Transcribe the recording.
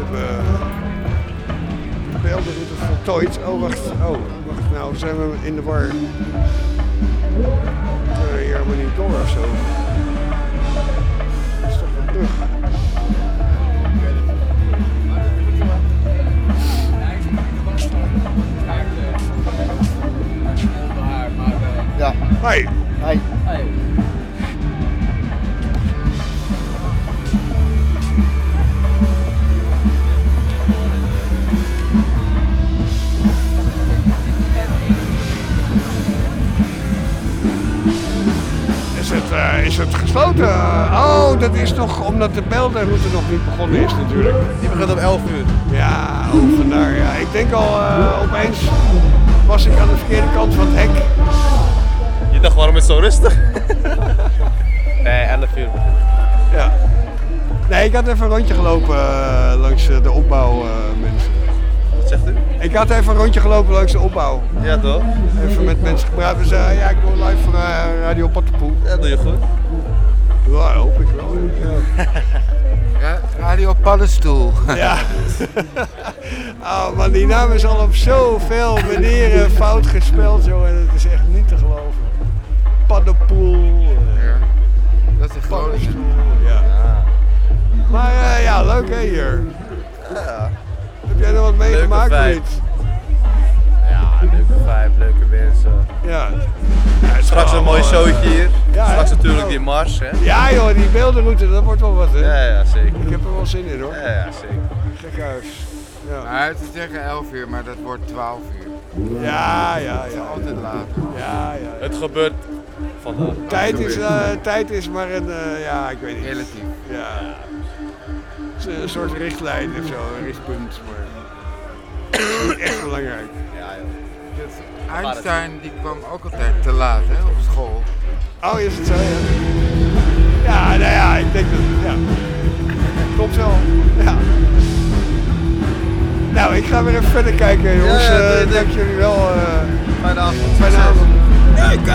Beldenroute voltooid. Oh, wacht. Nou zijn we in de war. Hier helemaal niet door of zo. Dat is toch een brug. Ja. Hoi. Hi. Is het gesloten? Oh, dat is nog omdat de Beldenroute nog niet begonnen is natuurlijk. Die begint om 11 uur. Ja, vandaar. Ja. Ik denk al opeens was ik aan de verkeerde kant van het hek. Je dacht, waarom is het zo rustig? Nee, 11 uur. Ja. Nee, ik had even een rondje gelopen langs de opbouw mensen. Wat zegt u? Ik had even een rondje gelopen langs de opbouw. Ja toch? Even met mensen gepraat. Dus ja, ik doe live voor Radio Pattenpoel. Ja, doe je goed. Ja, hoop ik wel. Ja. Radio Paddenstoel. Ja. Oh man, die naam is al op zoveel manieren fout gespeld, jongen. Dat is echt niet te geloven. Paddenpoel. Dat is Groningen. Paddenstoel. Ja. Maar ja, leuk hè hier. Ja. Heb jij er wat meegemaakt of vibe. niet? Ja, leuke vibe, leuke mensen. Ja. Straks een mooi showtje hier. Ja, Straks hè? natuurlijk die mars, hè? Ja joh, die Beldenroute, dat wordt wel wat hè. Ja, zeker. Ik heb er wel zin in hoor. Ja, zeker. Gek huis. Ja. Maar ze zeggen 11 uur, maar dat wordt 12 uur. Ja. Altijd later. Ja. Het gebeurt vandaag. Tijd is maar een, ja, ik weet niet. Relatief. Ja. Het is een soort richtlijn of zo, een richtpunt, maar niet echt belangrijk. Ja, joh. Dus Einstein die kwam ook altijd te laat hè, op school. Oh, is het zo? Ja. Ja, nou ja, ik denk dat, ja. Klopt wel. Ja. Nou, ik ga weer even verder kijken, jongens. Ja, Dank jullie wel. Fijne avond. Fijne avond.